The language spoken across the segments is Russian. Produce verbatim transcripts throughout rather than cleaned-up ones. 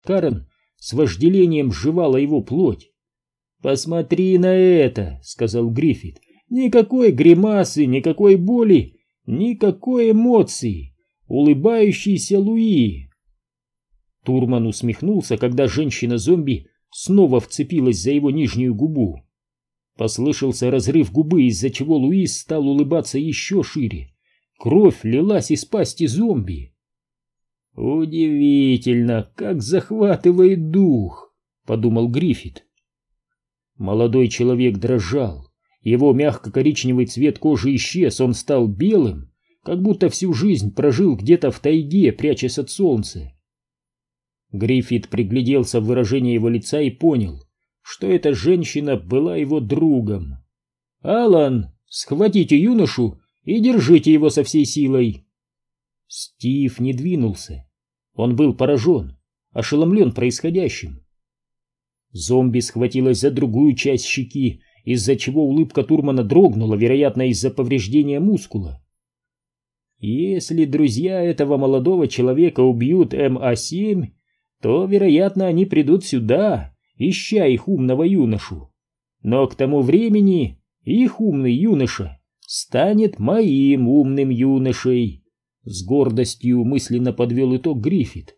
Карен с вожделением сживала его плоть. «Посмотри на это», — сказал Гриффит. «Никакой гримасы, никакой боли, никакой эмоции. Улыбающийся Луи». Турман усмехнулся, когда женщина-зомби снова вцепилась за его нижнюю губу. Послышался разрыв губы, из-за чего Луис стал улыбаться еще шире. Кровь лилась из пасти зомби. «Удивительно, как захватывает дух», — подумал Гриффит. Молодой человек дрожал. Его мягко-коричневый цвет кожи исчез, он стал белым, как будто всю жизнь прожил где-то в тайге, прячась от солнца. Гриффит пригляделся в выражение его лица и понял, что эта женщина была его другом. «Алан, схватите юношу и держите его со всей силой». Стив не двинулся. Он был поражен, ошеломлен происходящим. Зомби схватилась за другую часть щеки, из-за чего улыбка Турмана дрогнула, вероятно, из-за повреждения мускула. Если друзья этого молодого человека убьют эм а семь, то, вероятно, они придут сюда, ища их умного юношу. Но к тому времени их умный юноша станет моим умным юношей. С гордостью мысленно подвел итог Гриффит.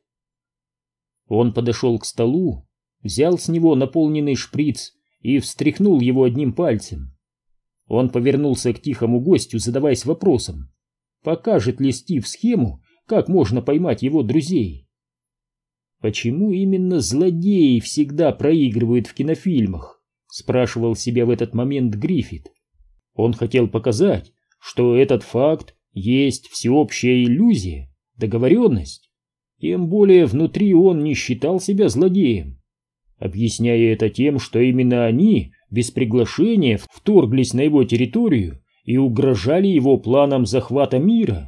Он подошел к столу, взял с него наполненный шприц и встряхнул его одним пальцем. Он повернулся к тихому гостю, задаваясь вопросом, покажет ли Стив схему, как можно поймать его друзей. «Почему именно злодеи всегда проигрывают в кинофильмах?» — спрашивал себя в этот момент Гриффит. Он хотел показать, что этот факт есть всеобщая иллюзия, договоренность. Тем более внутри он не считал себя злодеем, объясняя это тем, что именно они без приглашения вторглись на его территорию и угрожали его планам захвата мира.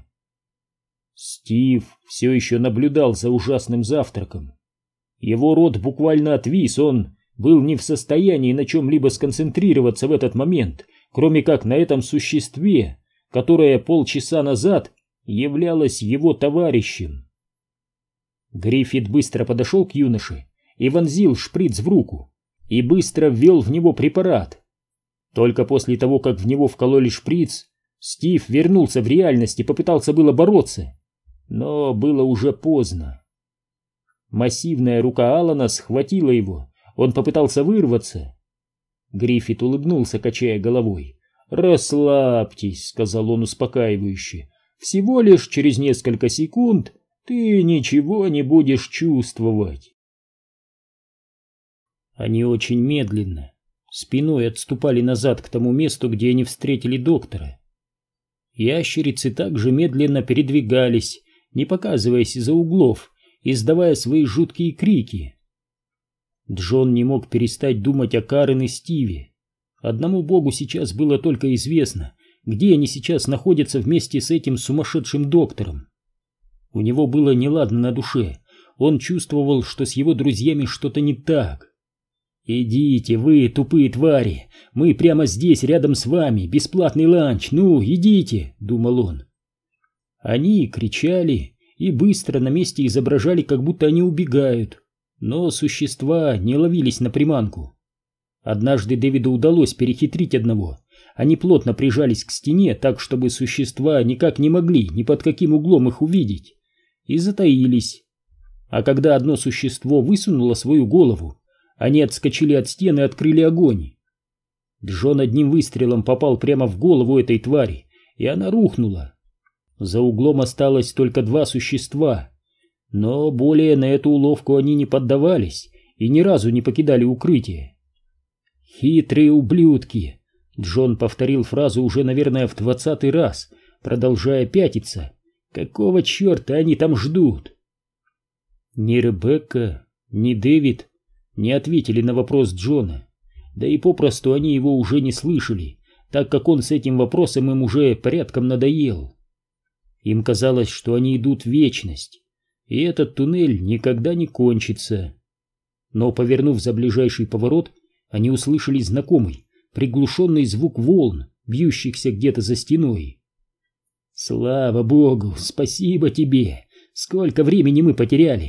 Стив все еще наблюдал за ужасным завтраком. Его рот буквально отвис, он был не в состоянии на чем-либо сконцентрироваться в этот момент, кроме как на этом существе, которое полчаса назад являлось его товарищем. Гриффит быстро подошел к юноше и вонзил шприц в руку, и быстро ввел в него препарат. Только после того, как в него вкололи шприц, Стив вернулся в реальность и попытался было бороться, но было уже поздно. Массивная рука Алана схватила его, он попытался вырваться. Гриффит улыбнулся, качая головой. «Расслабьтесь», — сказал он успокаивающе, — «всего лишь через несколько секунд ты ничего не будешь чувствовать». Они очень медленно, спиной отступали назад к тому месту, где они встретили доктора. Ящерицы также медленно передвигались, не показываясь из-за углов, издавая свои жуткие крики. Джон не мог перестать думать о Карен и Стиве. Одному богу сейчас было только известно, где они сейчас находятся вместе с этим сумасшедшим доктором. У него было неладно на душе, он чувствовал, что с его друзьями что-то не так. «Идите вы, тупые твари, мы прямо здесь, рядом с вами, бесплатный ланч, ну, идите», — думал он. Они кричали и быстро на месте изображали, как будто они убегают, но существа не ловились на приманку. Однажды Дэвиду удалось перехитрить одного. Они плотно прижались к стене, так чтобы существа никак не могли ни под каким углом их увидеть, и затаились. А когда одно существо высунуло свою голову, они отскочили от стены и открыли огонь. Джон одним выстрелом попал прямо в голову этой твари, и она рухнула. За углом осталось только два существа, но более на эту уловку они не поддавались и ни разу не покидали укрытие. «Хитрые ублюдки!» Джон повторил фразу уже, наверное, в двадцатый раз, продолжая пятиться. «Какого черта они там ждут?» Ни Ребекка, ни Дэвид не ответили на вопрос Джона, да и попросту они его уже не слышали, так как он с этим вопросом им уже порядком надоел. Им казалось, что они идут в вечность, и этот туннель никогда не кончится. Но, повернув за ближайший поворот, они услышали знакомый, приглушенный звук волн, бьющихся где-то за стеной. «Слава богу, спасибо тебе! Сколько времени мы потеряли!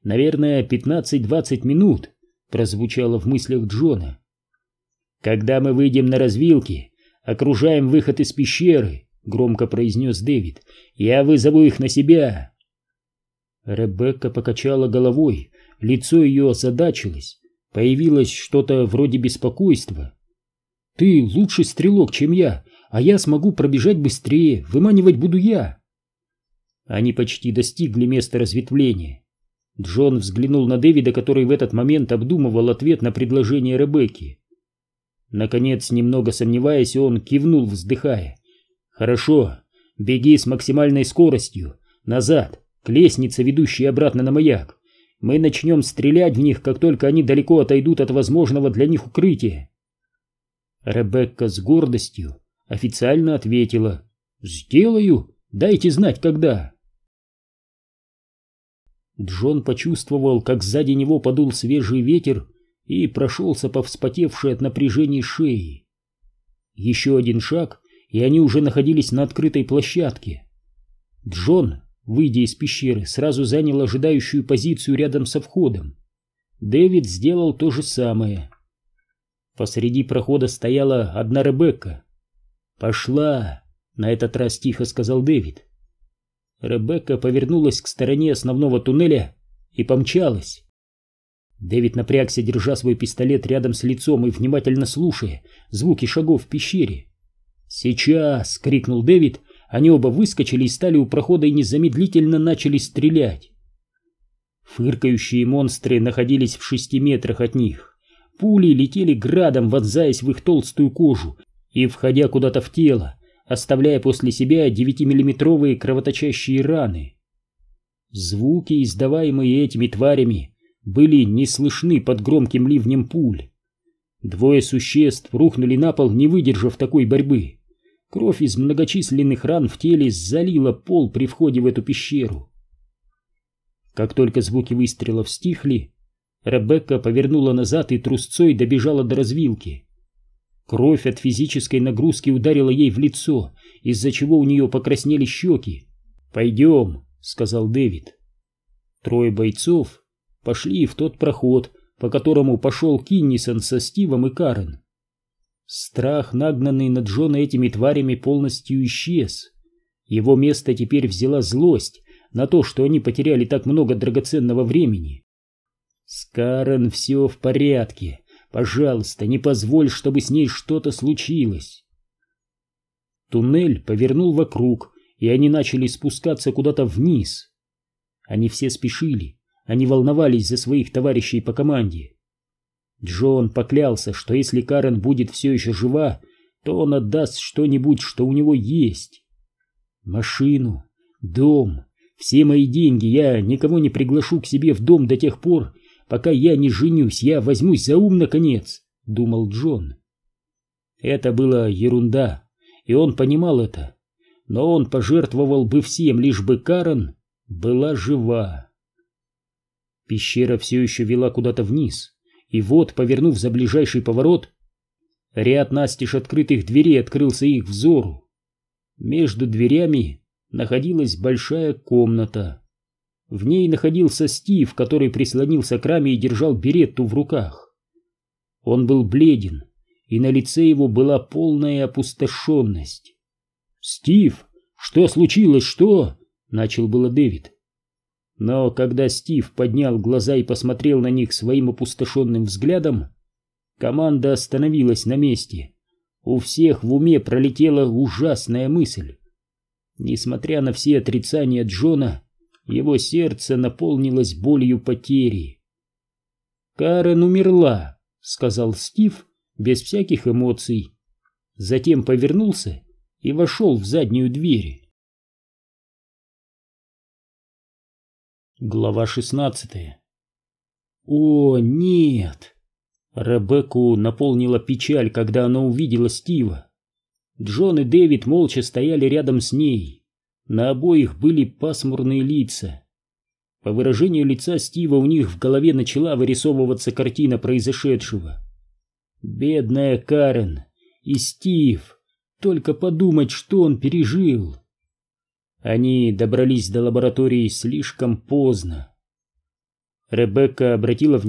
Наверное, пятнадцать-двадцать минут, прозвучало в мыслях Джона. Когда мы выйдем на развилки, окружаем выход из пещеры, громко произнес Дэвид. Я вызову их на себя. Ребекка покачала головой, лицо ее озадачилось, появилось что-то вроде беспокойства. Ты лучший стрелок, чем я, а я смогу пробежать быстрее, выманивать буду я. Они почти достигли места разветвления. Джон взглянул на Дэвида, который в этот момент обдумывал ответ на предложение Ребекки. Наконец, немного сомневаясь, он кивнул, вздыхая. «Хорошо, беги с максимальной скоростью, назад, к лестнице, ведущей обратно на маяк. Мы начнем стрелять в них, как только они далеко отойдут от возможного для них укрытия». Ребекка с гордостью официально ответила: «Сделаю, дайте знать, когда». Джон почувствовал, как сзади него подул свежий ветер и прошелся по вспотевшей от напряжения шее. Еще один шаг, и они уже находились на открытой площадке. Джон, выйдя из пещеры, сразу занял ожидающую позицию рядом со входом. Дэвид сделал то же самое. Посреди прохода стояла одна Ребекка. «Пошла!» — на этот раз тихо сказал Дэвид. Ребекка повернулась к стороне основного туннеля и помчалась. Дэвид напрягся, держа свой пистолет рядом с лицом и внимательно слушая звуки шагов в пещере. «Сейчас!» — крикнул Дэвид. Они оба выскочили и стали у прохода и незамедлительно начали стрелять. Фыркающие монстры находились в шести метрах от них. Пули летели градом, вонзаясь в их толстую кожу и входя куда-то в тело, оставляя после себя девятимиллиметровые кровоточащие раны. Звуки, издаваемые этими тварями, были не слышны под громким ливнем пуль. Двое существ рухнули на пол, не выдержав такой борьбы. Кровь из многочисленных ран в теле залила пол при входе в эту пещеру. Как только звуки выстрелов стихли, Ребекка повернула назад и трусцой добежала до развилки. Кровь от физической нагрузки ударила ей в лицо, из-за чего у нее покраснели щеки. «Пойдем», — сказал Дэвид. Трое бойцов пошли в тот проход, по которому пошел Киннисон со Стивом и Карен. Страх, нагнанный на Джона этими тварями, полностью исчез. Его место теперь взяла злость на то, что они потеряли так много драгоценного времени. «С Карен все в порядке. Пожалуйста, не позволь, чтобы с ней что-то случилось». Туннель повернул вокруг, и они начали спускаться куда-то вниз. Они все спешили, они волновались за своих товарищей по команде. Джон поклялся, что если Карен будет все еще жива, то он отдаст что-нибудь, что у него есть. Машину, дом, все мои деньги. Я никого не приглашу к себе в дом до тех пор, пока я не женюсь. Я возьмусь за ум, наконец, — думал Джон. Это была ерунда, и он понимал это, но он пожертвовал бы всем, лишь бы Карен была жива. Пещера все еще вела куда-то вниз, и вот, повернув за ближайший поворот, ряд настежь открытых дверей открылся их взору. Между дверями находилась большая комната. В ней находился Стив, который прислонился к раме и держал беретту в руках. Он был бледен, и на лице его была полная опустошенность. «Стив, что случилось, что?» — начал было Дэвид. Но когда Стив поднял глаза и посмотрел на них своим опустошенным взглядом, команда остановилась на месте. У всех в уме пролетела ужасная мысль. Несмотря на все отрицания Джона, его сердце наполнилось болью потери. «Карен умерла», — сказал Стив без всяких эмоций. Затем повернулся и вошел в заднюю дверь. Глава шестнадцатая. «О, нет!» Ребекку наполнила печаль, когда она увидела Стива. Джон и Дэвид молча стояли рядом с ней. На обоих были пасмурные лица. По выражению лица Стива у них в голове начала вырисовываться картина произошедшего. Бедная Карен и Стив, только подумать, что он пережил. Они добрались до лаборатории слишком поздно. Ребекка обратила внимание